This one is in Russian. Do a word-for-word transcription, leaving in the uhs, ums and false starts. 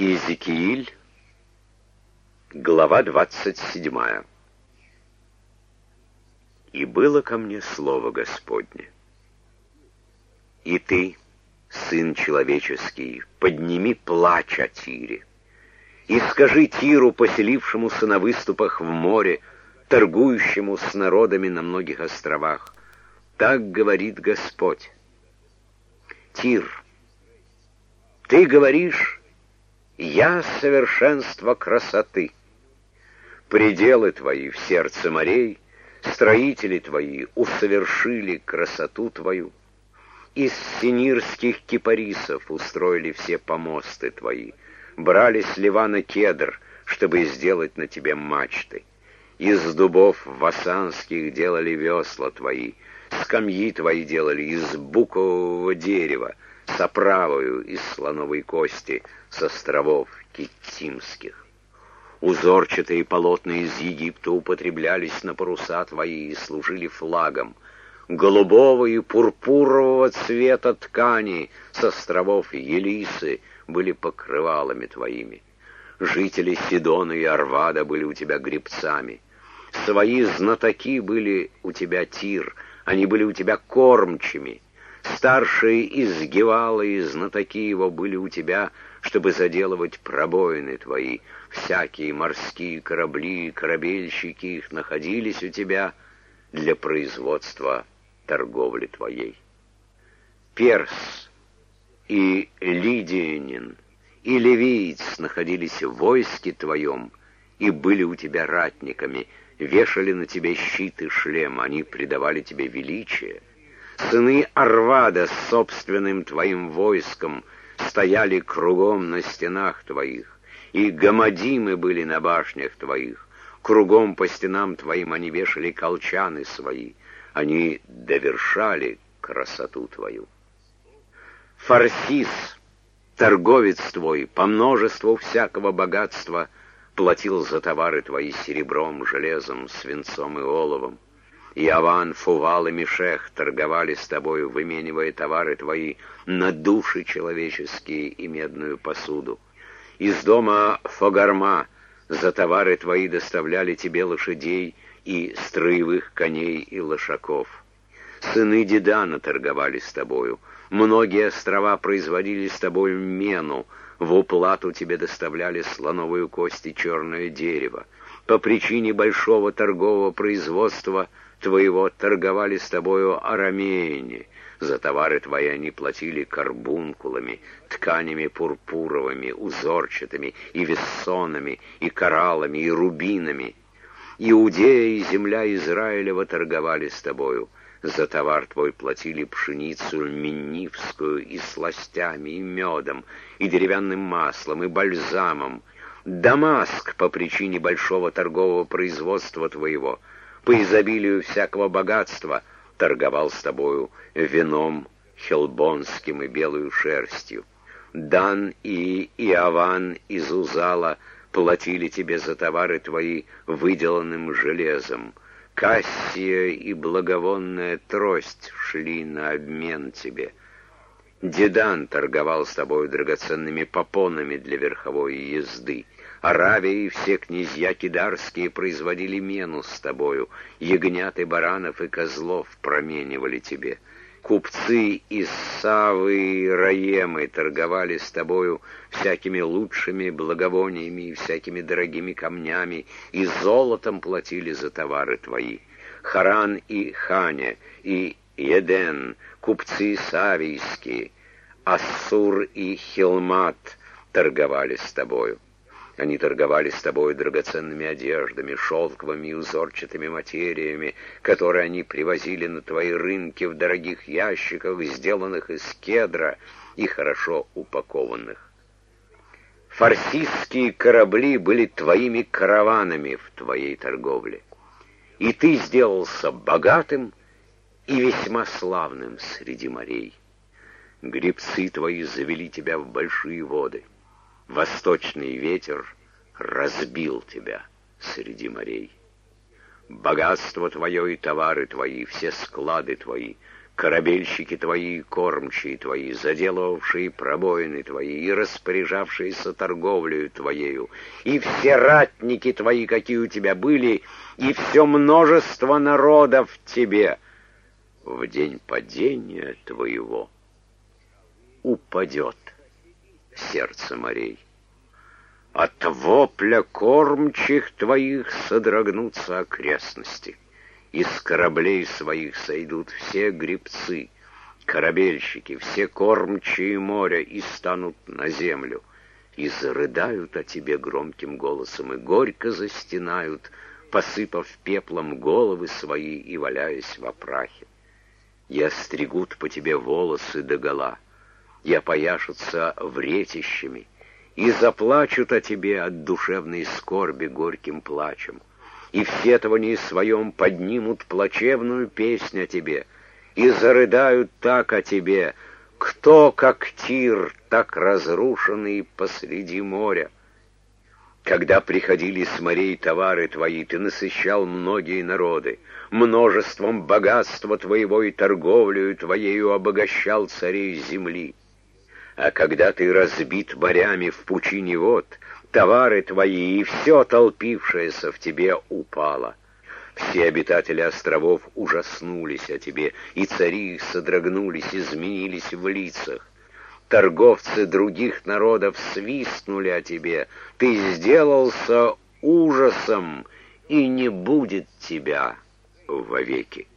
Иезекииль, глава двадцать седьмая. «И было ко мне слово Господне: и ты, сын человеческий, подними плач о Тире, и скажи Тиру, поселившемуся на выступах в море, торгующему с народами на многих островах: так говорит Господь. Тир, ты говоришь: я совершенство красоты. Пределы твои в сердце морей, строители твои усовершили красоту твою. Из синирских кипарисов устроили все помосты твои, брали с Ливана кедр, чтобы сделать на тебе мачты. Из дубов васанских делали весла твои, скамьи твои делали из букового дерева, с оправою из слоновой кости, с островов Киттимских. Узорчатые полотна из Египта употреблялись на паруса твои и служили флагом. Голубого и пурпурового цвета ткани с островов Елисы были покрывалами твоими. Жители Сидона и Арвада были у тебя гребцами. Свои знатоки были у тебя, Тир, они были у тебя кормчими. Старшие из Гевала и знатоки его были у тебя, чтобы заделывать пробоины твои. Всякие морские корабли и корабельщики их находились у тебя для производства торговли твоей. Перс и Лидиянин и Ливиец находились в войске твоем и были у тебя ратниками, вешали на тебе щит и шлем, они придавали тебе величие. Сыны Арвада с собственным твоим войском стояли кругом на стенах твоих, и гамадимы были на башнях твоих. Кругом по стенам твоим они вешали колчаны свои, они довершали красоту твою. Фарсис, торговец твой, по множеству всякого богатства платил за товары твои серебром, железом, свинцом и оловом. Яван, Фувал и Мешех торговали с тобою, выменивая товары твои на души человеческие и медную посуду. Из дома Фогарма за товары твои доставляли тебе лошадей и строевых коней и лошаков. Сыны Дедана торговали с тобою. Многие острова производили с тобою мену. В уплату тебе доставляли слоновую кость и черное дерево. По причине большого торгового производства твоего торговали с тобою арамеяне. За товары твои они платили карбункулами, тканями пурпуровыми, узорчатыми, и вессонами, и кораллами, и рубинами. Иудея и земля Израилева торговали с тобою. За товар твой платили пшеницу миннивскую и сластями, и медом, и деревянным маслом, и бальзамом. Дамаск по причине большого торгового производства твоего, по изобилию всякого богатства, торговал с тобою вином хелбонским и белую шерстью. Дан и Иаван из Узала платили тебе за товары твои выделанным железом. Кассия и благовонная трость шли на обмен тебе. Дедан торговал с тобою драгоценными попонами для верховой езды. Аравия и все князья кидарские производили мену с тобою. Ягнят и баранов и козлов променивали тебе. Купцы из Савы и Раемы торговали с тобою всякими лучшими благовониями и всякими дорогими камнями, и золотом платили за товары твои. Харан и Ханя, и Еден, купцы савийские, Ассур и Хилмат торговали с тобою. Они торговали с тобой драгоценными одеждами, шелковыми и узорчатыми материями, которые они привозили на твои рынки в дорогих ящиках, сделанных из кедра и хорошо упакованных. Фарсисские корабли были твоими караванами в твоей торговле, и ты сделался богатым и весьма славным среди морей. Гребцы твои завели тебя в большие воды. Восточный ветер разбил тебя среди морей. Богатство твое и товары твои, все склады твои, корабельщики твои и кормчие твои, заделывавшие пробоины твои и распоряжавшиеся торговлею твоею, и все ратники твои, какие у тебя были, и все множество народов тебе, в день падения твоего упадет сердце морей. От вопля кормчих твоих содрогнутся окрестности. Из кораблей своих сойдут все гребцы, корабельщики, все кормчие моря и станут на землю, и зарыдают о тебе громким голосом, и горько застенают, посыпав пеплом головы свои и валяясь во прахе. И остригут по тебе волосы догола, и опояшутся вретищами, и заплачут о тебе от душевной скорби горьким плачем, и в сетовании своем поднимут плачевную песнь о тебе, и зарыдают так о тебе, кто, как Тир, так разрушенный посреди моря. Когда приходили с морей товары твои, ты насыщал многие народы, множеством богатства твоего и торговлею твоею обогащал царей земли. А когда ты разбит морями в пучине вод, товары твои и все толпившееся в тебе упало. Все обитатели островов ужаснулись о тебе, и цари их содрогнулись, изменились в лицах. Торговцы других народов свистнули о тебе, ты сделался ужасом, и не будет тебя вовеки.